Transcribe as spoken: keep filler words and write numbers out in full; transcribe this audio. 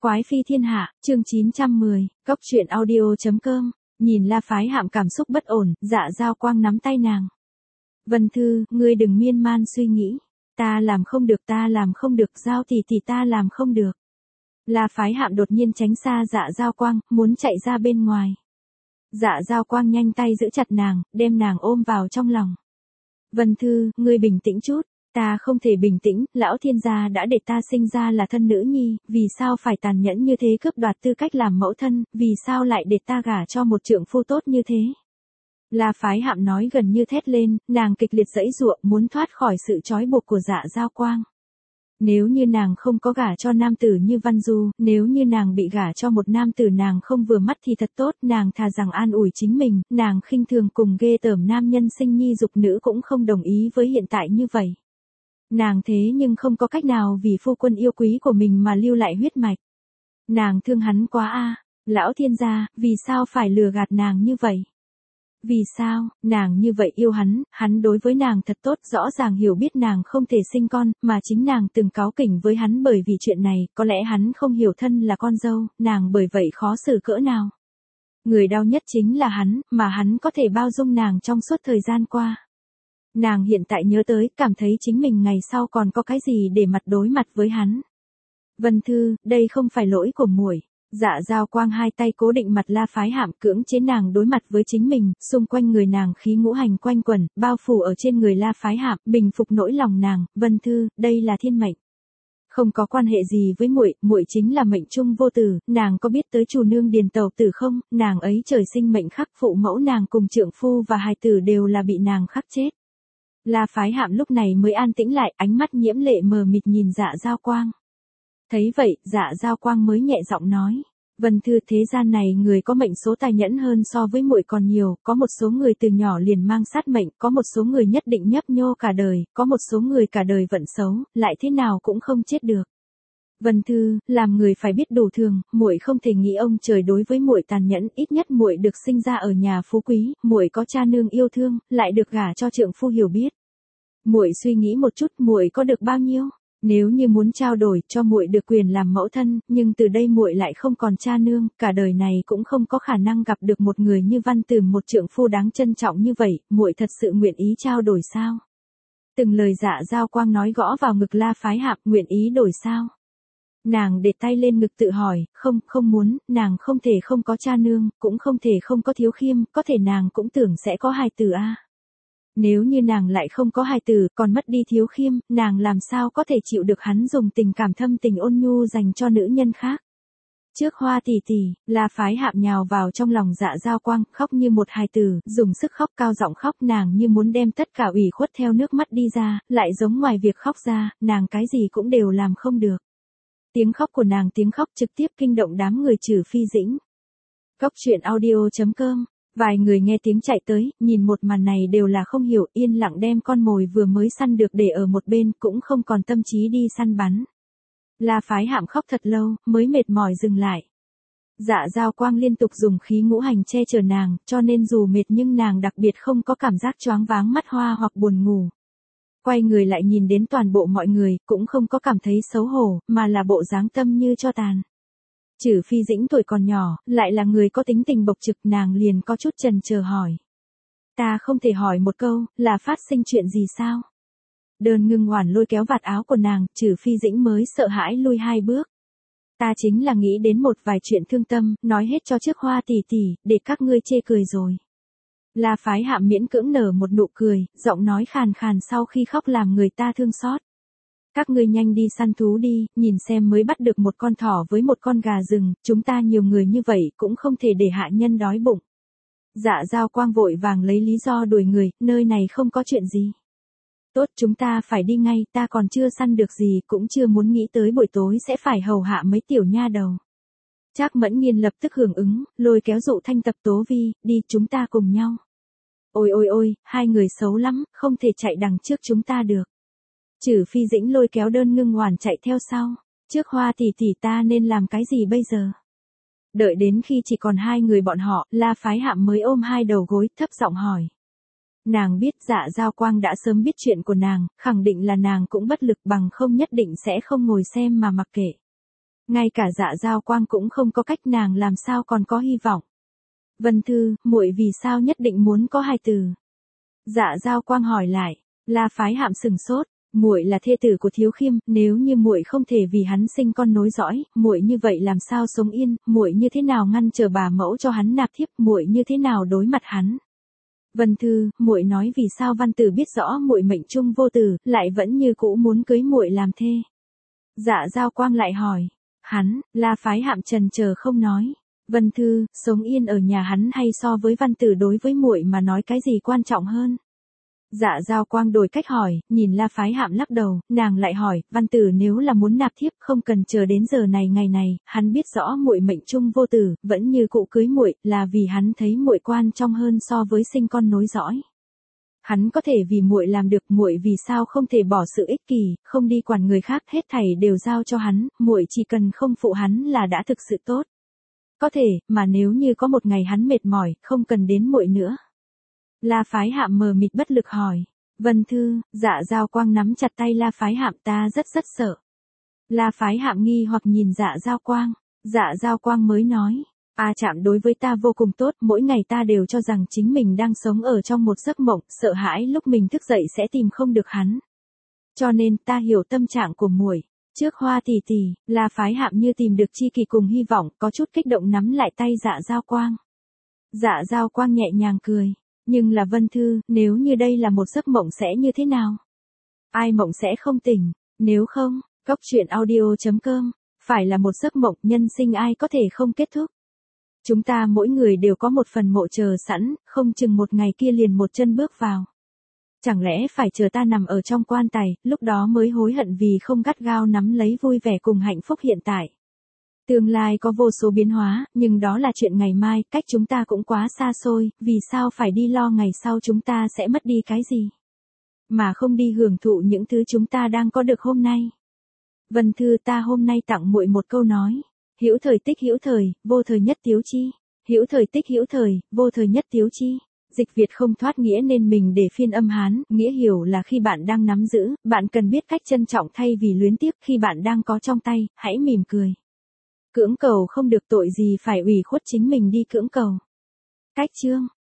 Quái phi thiên hạ, chương chín trăm mười, cốc truyện audio.com, nhìn La Phái Hạm cảm xúc bất ổn, Dạ Giao Quang nắm tay nàng. Vân Thư, ngươi đừng miên man suy nghĩ. Ta làm không được, ta làm không được, Giao tỷ tỷ ta làm không được. La Phái Hạm đột nhiên tránh xa Dạ Giao Quang, muốn chạy ra bên ngoài. Dạ Giao Quang nhanh tay giữ chặt nàng, đem nàng ôm vào trong lòng. Vân Thư, ngươi bình tĩnh chút. Ta không thể bình tĩnh, lão thiên gia đã để ta sinh ra là thân nữ nhi, vì sao phải tàn nhẫn như thế cướp đoạt tư cách làm mẫu thân, vì sao lại để ta gả cho một trượng phu tốt như thế. La Phái Hạm nói gần như thét lên, nàng kịch liệt giãy giụa muốn thoát khỏi sự trói buộc của Dạ Giao Quang. Nếu như nàng không có gả cho nam tử như Văn Du, nếu như nàng bị gả cho một nam tử nàng không vừa mắt thì thật tốt, nàng thà rằng an ủi chính mình, nàng khinh thường cùng ghê tởm nam nhân sinh nhi dục nữ cũng không đồng ý với hiện tại như vậy. Nàng thế nhưng không có cách nào vì phu quân yêu quý của mình mà lưu lại huyết mạch. Nàng thương hắn quá a, lão thiên gia, vì sao phải lừa gạt nàng như vậy? Vì sao, nàng như vậy yêu hắn, hắn đối với nàng thật tốt, rõ ràng hiểu biết nàng không thể sinh con, mà chính nàng từng cáu kỉnh với hắn bởi vì chuyện này, có lẽ hắn không hiểu thân là con dâu, nàng bởi vậy khó xử cỡ nào. Người đau nhất chính là hắn, mà hắn có thể bao dung nàng trong suốt thời gian qua. Nàng hiện tại nhớ tới, cảm thấy chính mình ngày sau còn có cái gì để mặt đối mặt với hắn. Vân Thư, đây không phải lỗi của muội. Dạ Giao Quang hai tay cố định mặt La Phái Hạm cưỡng chế nàng đối mặt với chính mình, xung quanh người nàng khí ngũ hành quanh quẩn, bao phủ ở trên người La Phái Hạm, bình phục nỗi lòng nàng. Vân Thư, đây là thiên mệnh. Không có quan hệ gì với muội, muội chính là mệnh trung vô tử, nàng có biết tới chủ nương Điền Tẩu Tử không? Nàng ấy trời sinh mệnh khắc, phụ mẫu nàng cùng trượng phu và hài tử đều là bị nàng khắc chết. La Phái Hạm lúc này mới an tĩnh lại, ánh mắt nhiễm lệ mờ mịt nhìn Dạ Giao Quang. Thấy vậy, Dạ Giao Quang mới nhẹ giọng nói, Vân Thư, thế gian này người có mệnh số tài nhẫn hơn so với muội còn nhiều, có một số người từ nhỏ liền mang sát mệnh, có một số người nhất định nhấp nhô cả đời, có một số người cả đời vận xấu, lại thế nào cũng không chết được. Vân Thư, làm người phải biết đủ thường, muội không thể nghĩ ông trời đối với muội tàn nhẫn, ít nhất muội được sinh ra ở nhà phú quý, muội có cha nương yêu thương, lại được gả cho trượng phu hiểu biết. Muội suy nghĩ một chút, muội có được bao nhiêu? Nếu như muốn trao đổi cho muội được quyền làm mẫu thân, nhưng từ đây muội lại không còn cha nương, cả đời này cũng không có khả năng gặp được một người như Văn Từ, một trượng phu đáng trân trọng như vậy, muội thật sự nguyện ý trao đổi sao? Từng lời Dạ Giao Quang nói gõ vào ngực La Phái Hạm, nguyện ý đổi sao? Nàng để tay lên ngực tự hỏi, không, không muốn, nàng không thể không có cha nương, cũng không thể không có thiếu khiêm, có thể nàng cũng tưởng sẽ có hài tử a. Nếu như nàng lại không có hài tử, còn mất đi thiếu khiêm, nàng làm sao có thể chịu được hắn dùng tình cảm thâm tình ôn nhu dành cho nữ nhân khác. Trước Hoa tỷ tỷ, La Phái Hạm nhào vào trong lòng Dạ Giao Quang, khóc như một hài tử, dùng sức khóc, cao giọng khóc, nàng như muốn đem tất cả ủy khuất theo nước mắt đi ra, lại giống ngoài việc khóc ra, nàng cái gì cũng đều làm không được. Tiếng khóc của nàng, tiếng khóc trực tiếp kinh động đám người Trừ Phi Dĩnh. Cốc truyện audio.com. Vài người nghe tiếng chạy tới, nhìn một màn này đều là không hiểu, yên lặng đem con mồi vừa mới săn được để ở một bên, cũng không còn tâm trí đi săn bắn. La Phái Hạm khóc thật lâu, mới mệt mỏi dừng lại. Dạ Giao Quang liên tục dùng khí ngũ hành che chở nàng, cho nên dù mệt nhưng nàng đặc biệt không có cảm giác choáng váng mắt hoa hoặc buồn ngủ. Quay người lại nhìn đến toàn bộ mọi người, cũng không có cảm thấy xấu hổ, mà là bộ dáng tâm như cho tàn. Trừ Phi Dĩnh tuổi còn nhỏ, lại là người có tính tình bộc trực, nàng liền có chút chần chờ hỏi. Ta không thể hỏi một câu, là phát sinh chuyện gì sao? Đơn Ngưng Oản lôi kéo vạt áo của nàng, Trừ Phi Dĩnh mới sợ hãi lui hai bước. Ta chính là nghĩ đến một vài chuyện thương tâm, nói hết cho trước Hoa tỷ tỷ, để các ngươi chê cười rồi. La Phái Hạm miễn cưỡng nở một nụ cười, giọng nói khàn khàn sau khi khóc làm người ta thương xót. Các ngươi nhanh đi săn thú đi, nhìn xem mới bắt được một con thỏ với một con gà rừng, chúng ta nhiều người như vậy cũng không thể để hạ nhân đói bụng. Dạ Giao Quang vội vàng lấy lý do đuổi người, nơi này không có chuyện gì. Tốt, chúng ta phải đi ngay, ta còn chưa săn được gì, cũng chưa muốn nghĩ tới buổi tối sẽ phải hầu hạ mấy tiểu nha đầu. Trác Mẫn Nghiên lập tức hưởng ứng, lôi kéo Dụ Thanh Tập Tố Vi, đi, chúng ta cùng nhau. Ôi ôi ôi, hai người xấu lắm, không thể chạy đằng trước chúng ta được. Trừ Phi Dĩnh lôi kéo Đơn Ngưng Oản chạy theo sau. Trước Hoa tỷ tỷ, ta nên làm cái gì bây giờ? Đợi đến khi chỉ còn hai người bọn họ, La Phái Hạm mới ôm hai đầu gối, thấp giọng hỏi. Nàng biết Dạ Giao Quang đã sớm biết chuyện của nàng, khẳng định là nàng cũng bất lực, bằng không nhất định sẽ không ngồi xem mà mặc kệ. Ngay cả Dạ Giao Quang cũng không có cách, nàng làm sao còn có hy vọng. Vân Thư, muội vì sao nhất định muốn có hài tử? Dạ Giao Quang hỏi lại. La Phái Hạm sừng sốt, muội là thê tử của Thiếu Khiêm, nếu như muội không thể vì hắn sinh con nối dõi, muội như vậy làm sao sống yên, muội như thế nào ngăn trở bà mẫu cho hắn nạp thiếp, muội như thế nào đối mặt hắn? Vân Thư, muội nói vì sao Văn Tử biết rõ muội mệnh trung vô tử, lại vẫn như cũ muốn cưới muội làm thê? Dạ Giao Quang lại hỏi. Hắn, La Phái Hạm trần chờ không nói. Vân Thư, sống yên ở nhà hắn hay so với Văn Tử đối với muội mà nói cái gì quan trọng hơn? Dạ Giao Quang đổi cách hỏi, nhìn La Phái Hạm lắc đầu, nàng lại hỏi, Văn Tử nếu là muốn nạp thiếp không cần chờ đến giờ này ngày này, hắn biết rõ muội mệnh trung vô tử, vẫn như cụ cưới muội, là vì hắn thấy muội quan trọng hơn so với sinh con nối dõi. Hắn có thể vì muội làm được, muội vì sao không thể bỏ sự ích kỷ, không đi quản người khác, hết thảy đều giao cho hắn, muội chỉ cần không phụ hắn là đã thực sự tốt. Có thể, mà nếu như có một ngày hắn mệt mỏi, không cần đến muội nữa. La Phái Hạm mờ mịt bất lực hỏi. Vân Thư, Dạ Giao Quang nắm chặt tay La Phái Hạm, ta rất rất sợ. La Phái Hạm nghi hoặc nhìn Dạ Giao Quang. Dạ Giao Quang mới nói. A Trạm đối với ta vô cùng tốt, mỗi ngày ta đều cho rằng chính mình đang sống ở trong một giấc mộng, sợ hãi lúc mình thức dậy sẽ tìm không được hắn. Cho nên ta hiểu tâm trạng của muội. Trước Hoa tỷ tỷ, La Phái Hạm như tìm được chi kỳ cùng hy vọng, có chút kích động nắm lại tay Dạ Giao Quang. Dạ Giao Quang nhẹ nhàng cười. Nhưng là Vân Thư, nếu như đây là một giấc mộng sẽ như thế nào? Ai mộng sẽ không tỉnh, nếu không, cốc truyện audio chấm com, phải là một giấc mộng, nhân sinh ai có thể không kết thúc. Chúng ta mỗi người đều có một phần mộ chờ sẵn, không chừng một ngày kia liền một chân bước vào. Chẳng lẽ phải chờ ta nằm ở trong quan tài, lúc đó mới hối hận vì không gắt gao nắm lấy vui vẻ cùng hạnh phúc hiện tại. Tương lai có vô số biến hóa, nhưng đó là chuyện ngày mai, cách chúng ta cũng quá xa xôi, vì sao phải đi lo ngày sau chúng ta sẽ mất đi cái gì? Mà không đi hưởng thụ những thứ chúng ta đang có được hôm nay. Vân Thư, ta hôm nay tặng muội một câu nói. Hữu thời tích hữu thời, vô thời nhất tiếu chi. Hữu thời tích hữu thời, vô thời nhất tiếu chi. Dịch Việt không thoát nghĩa nên mình để phiên âm Hán, nghĩa hiểu là khi bạn đang nắm giữ, bạn cần biết cách trân trọng thay vì luyến tiếc, khi bạn đang có trong tay, hãy mỉm cười. Cưỡng cầu không được, tội gì phải ủy khuất chính mình đi cưỡng cầu. Cách chương